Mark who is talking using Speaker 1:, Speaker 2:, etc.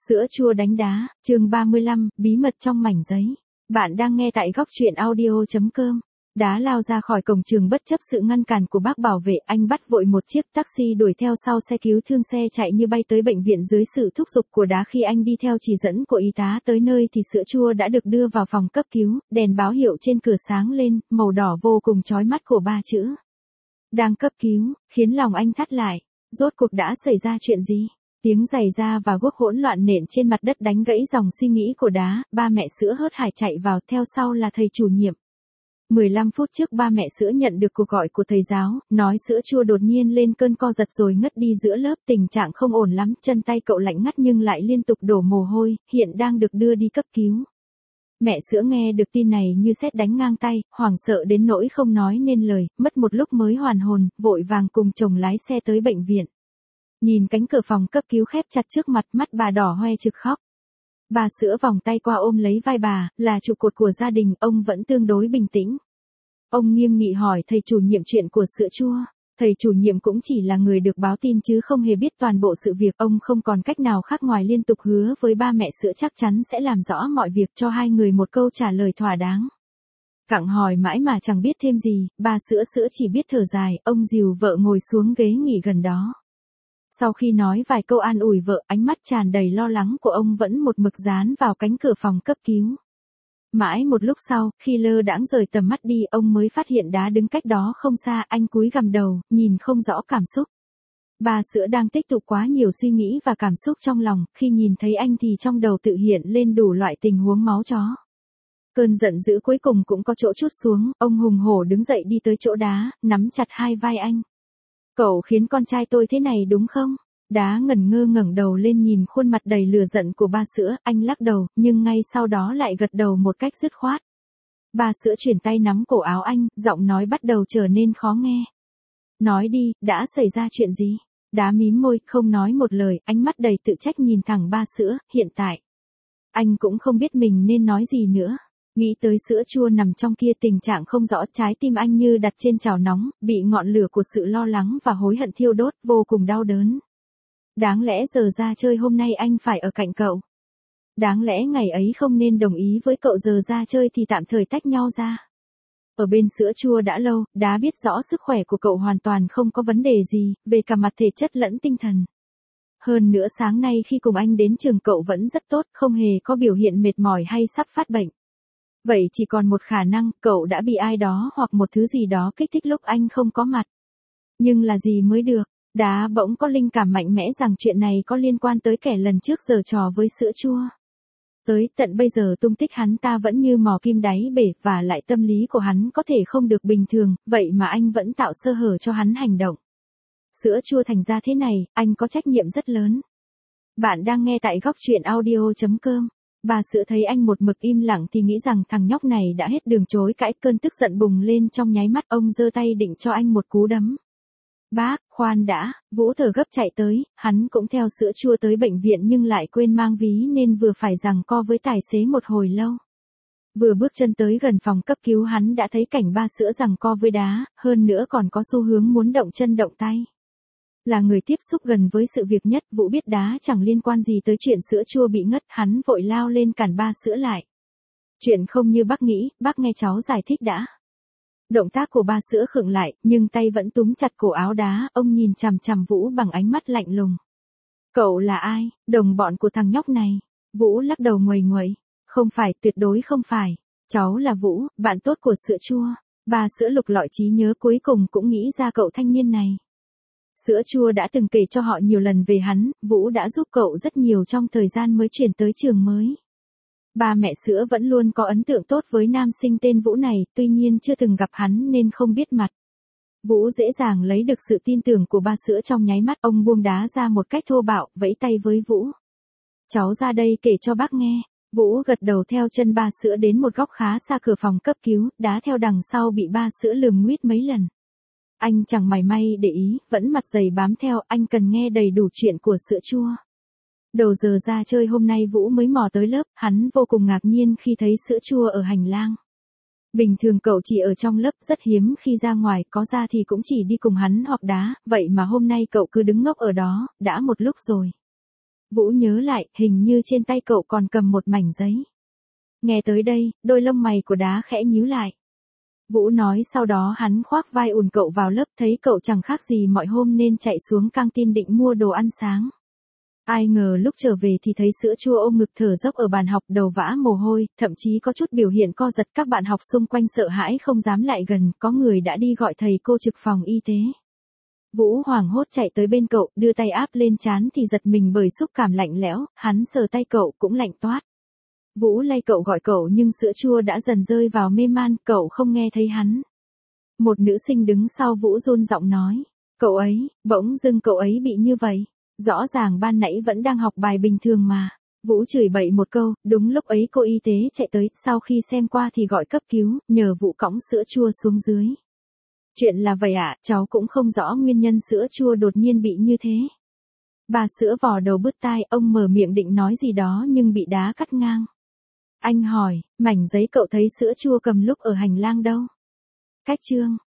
Speaker 1: Sữa chua đánh đá, chương 35, bí mật trong mảnh giấy. Bạn đang nghe tại góc truyện audio.com. Đá lao ra khỏi cổng trường bất chấp sự ngăn cản của bác bảo vệ, anh bắt vội một chiếc taxi đuổi theo sau xe cứu thương, xe chạy như bay tới bệnh viện dưới sự thúc giục của Đá. Khi anh đi theo chỉ dẫn của y tá tới nơi thì sữa chua đã được đưa vào phòng cấp cứu, đèn báo hiệu trên cửa sáng lên, màu đỏ vô cùng chói mắt của 3 chữ. Đang cấp cứu, khiến lòng anh thắt lại. Rốt cuộc đã xảy ra chuyện gì? Tiếng giày da và guốc hỗn loạn nện trên mặt đất đánh gãy dòng suy nghĩ của Đá. Ba mẹ sữa hớt hải chạy vào, theo sau là thầy chủ nhiệm. 15 phút trước ba mẹ sữa nhận được cuộc gọi của thầy giáo, nói sữa chua đột nhiên lên cơn co giật rồi ngất đi giữa lớp, tình trạng không ổn lắm, chân tay cậu lạnh ngắt nhưng lại liên tục đổ mồ hôi, hiện đang được đưa đi cấp cứu. Mẹ sữa nghe được tin này như sét đánh ngang tay, hoảng sợ đến nỗi không nói nên lời, mất một lúc mới hoàn hồn, vội vàng cùng chồng lái xe tới bệnh viện. Nhìn cánh cửa phòng cấp cứu khép chặt trước mặt, mắt bà đỏ hoe trực khóc. Bà sữa vòng tay qua ôm lấy vai bà, là trụ cột của gia đình, ông vẫn tương đối bình tĩnh. Ông nghiêm nghị hỏi thầy chủ nhiệm chuyện của sữa chua. Thầy chủ nhiệm cũng chỉ là người được báo tin chứ không hề biết toàn bộ sự việc. Ông không còn cách nào khác ngoài liên tục hứa với ba mẹ sữa chắc chắn sẽ làm rõ mọi việc, cho hai người một câu trả lời thỏa đáng. Cặng hỏi mãi mà chẳng biết thêm gì, bà sữa chỉ biết thở dài. Ông dìu vợ ngồi xuống ghế nghỉ gần đó. Sau khi nói vài câu an ủi vợ, ánh mắt tràn đầy lo lắng của ông vẫn một mực dán vào cánh cửa phòng cấp cứu. Mãi một lúc sau, khi lơ đãng rời tầm mắt đi, ông mới phát hiện Đá đứng cách đó không xa. Anh cúi gằm đầu, nhìn không rõ cảm xúc. Bà sữa đang tích tụ quá nhiều suy nghĩ và cảm xúc trong lòng, khi nhìn thấy anh thì trong đầu tự hiện lên đủ loại tình huống máu chó. Cơn giận dữ cuối cùng cũng có chỗ trút xuống, ông hùng hổ đứng dậy đi tới chỗ Đá, nắm chặt hai vai anh. Cậu khiến con trai tôi thế này đúng không? Đá ngẩn ngơ ngẩng đầu lên nhìn khuôn mặt đầy lửa giận của ba sữa, anh lắc đầu, nhưng ngay sau đó lại gật đầu một cách dứt khoát. Ba sữa chuyển tay nắm cổ áo anh, giọng nói bắt đầu trở nên khó nghe. Nói đi, đã xảy ra chuyện gì? Đá mím môi, không nói một lời, ánh mắt đầy tự trách nhìn thẳng ba sữa. Hiện tại, anh cũng không biết mình nên nói gì nữa. Nghĩ tới sữa chua nằm trong kia, tình trạng không rõ, trái tim anh như đặt trên chảo nóng, bị ngọn lửa của sự lo lắng và hối hận thiêu đốt, vô cùng đau đớn. Đáng lẽ giờ ra chơi hôm nay anh phải ở cạnh cậu. Đáng lẽ ngày ấy không nên đồng ý với cậu, giờ ra chơi thì tạm thời tách nhau ra. Ở bên sữa chua đã lâu, Đá biết rõ sức khỏe của cậu hoàn toàn không có vấn đề gì, về cả mặt thể chất lẫn tinh thần. Hơn nữa sáng nay khi cùng anh đến trường cậu vẫn rất tốt, không hề có biểu hiện mệt mỏi hay sắp phát bệnh. Vậy chỉ còn một khả năng, cậu đã bị ai đó hoặc một thứ gì đó kích thích lúc anh không có mặt. Nhưng là gì mới được? Đá bỗng có linh cảm mạnh mẽ rằng chuyện này có liên quan tới kẻ lần trước giở trò với sữa chua. Tới tận bây giờ tung tích hắn ta vẫn như mò kim đáy bể, và lại tâm lý của hắn có thể không được bình thường, vậy mà anh vẫn tạo sơ hở cho hắn hành động. Sữa chua thành ra thế này, anh có trách nhiệm rất lớn. Bạn đang nghe tại góc truyện audio.com. Bà sữa thấy anh một mực im lặng thì nghĩ rằng thằng nhóc này đã hết đường chối cãi, cơn tức giận bùng lên trong nháy mắt, ông giơ tay định cho anh một cú đấm. Bác, khoan đã, Vũ thở gấp chạy tới, hắn cũng theo sữa chua tới bệnh viện nhưng lại quên mang ví nên vừa phải giằng co với tài xế một hồi lâu. Vừa bước chân tới gần phòng cấp cứu hắn đã thấy cảnh ba sữa giằng co với Đá, hơn nữa còn có xu hướng muốn động chân động tay. Là người tiếp xúc gần với sự việc nhất, Vũ biết Đá chẳng liên quan gì tới chuyện sữa chua bị ngất, hắn vội lao lên cản ba sữa lại. Chuyện không như bác nghĩ, bác nghe cháu giải thích đã. Động tác của ba sữa khựng lại, nhưng tay vẫn túm chặt cổ áo Đá, ông nhìn chằm chằm Vũ bằng ánh mắt lạnh lùng. Cậu là ai, đồng bọn của thằng nhóc này? Vũ lắc đầu nguầy nguậy. Không phải, tuyệt đối không phải. Cháu là Vũ, bạn tốt của sữa chua. Ba sữa lục lọi trí nhớ cuối cùng cũng nghĩ ra cậu thanh niên này. Sữa chua đã từng kể cho họ nhiều lần về hắn, Vũ đã giúp cậu rất nhiều trong thời gian mới chuyển tới trường mới. Ba mẹ sữa vẫn luôn có ấn tượng tốt với nam sinh tên Vũ này, tuy nhiên chưa từng gặp hắn nên không biết mặt. Vũ dễ dàng lấy được sự tin tưởng của ba sữa trong nháy mắt, ông buông Đá ra một cách thô bạo, vẫy tay với Vũ. Cháu ra đây kể cho bác nghe. Vũ gật đầu theo chân ba sữa đến một góc khá xa cửa phòng cấp cứu, Đá theo đằng sau bị ba sữa lườm nguýt mấy lần. Anh chẳng mảy may để ý, vẫn mặt dày bám theo, anh cần nghe đầy đủ chuyện của sữa chua. Đầu giờ ra chơi hôm nay Vũ mới mò tới lớp, hắn vô cùng ngạc nhiên khi thấy sữa chua ở hành lang. Bình thường cậu chỉ ở trong lớp, rất hiếm khi ra ngoài, có ra thì cũng chỉ đi cùng hắn hoặc Đá, vậy mà hôm nay cậu cứ đứng ngốc ở đó, đã một lúc rồi. Vũ nhớ lại, hình như trên tay cậu còn cầm một mảnh giấy. Nghe tới đây, đôi lông mày của Đá khẽ nhíu lại. Vũ nói sau đó hắn khoác vai ùn cậu vào lớp, thấy cậu chẳng khác gì mọi hôm nên chạy xuống căng tin định mua đồ ăn sáng. Ai ngờ lúc trở về thì thấy sữa chua ôm ngực thở dốc ở bàn học, đầu vã mồ hôi, thậm chí có chút biểu hiện co giật. Các bạn học xung quanh sợ hãi không dám lại gần, có người đã đi gọi thầy cô trực phòng y tế. Vũ hoảng hốt chạy tới bên cậu, đưa tay áp lên trán thì giật mình bởi xúc cảm lạnh lẽo, hắn sờ tay cậu cũng lạnh toát. Vũ lay cậu gọi cậu nhưng sữa chua đã dần rơi vào mê man, cậu không nghe thấy hắn. Một nữ sinh đứng sau Vũ run giọng nói, cậu ấy, bỗng dưng cậu ấy bị như vậy. Rõ ràng ban nãy vẫn đang học bài bình thường mà. Vũ chửi bậy một câu, đúng lúc ấy cô y tế chạy tới, sau khi xem qua thì gọi cấp cứu, nhờ Vũ cõng sữa chua xuống dưới. Chuyện là vậy ạ, cháu cũng không rõ nguyên nhân sữa chua đột nhiên bị như thế. Bà sữa vò đầu bứt tai, ông mở miệng định nói gì đó nhưng bị Đá cắt ngang. Anh hỏi, mảnh giấy cậu thấy sữa chua cầm lúc ở hành lang đâu? Cách chương